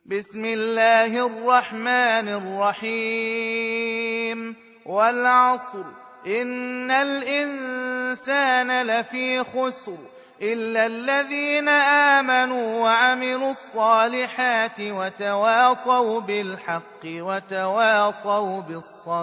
بسم الله الرحمن الرحيم والعصر إن الإنسان لفي خسر إلا الذين آمنوا وعملوا الصالحات وتواصوا بالحق وتواصوا بالصبر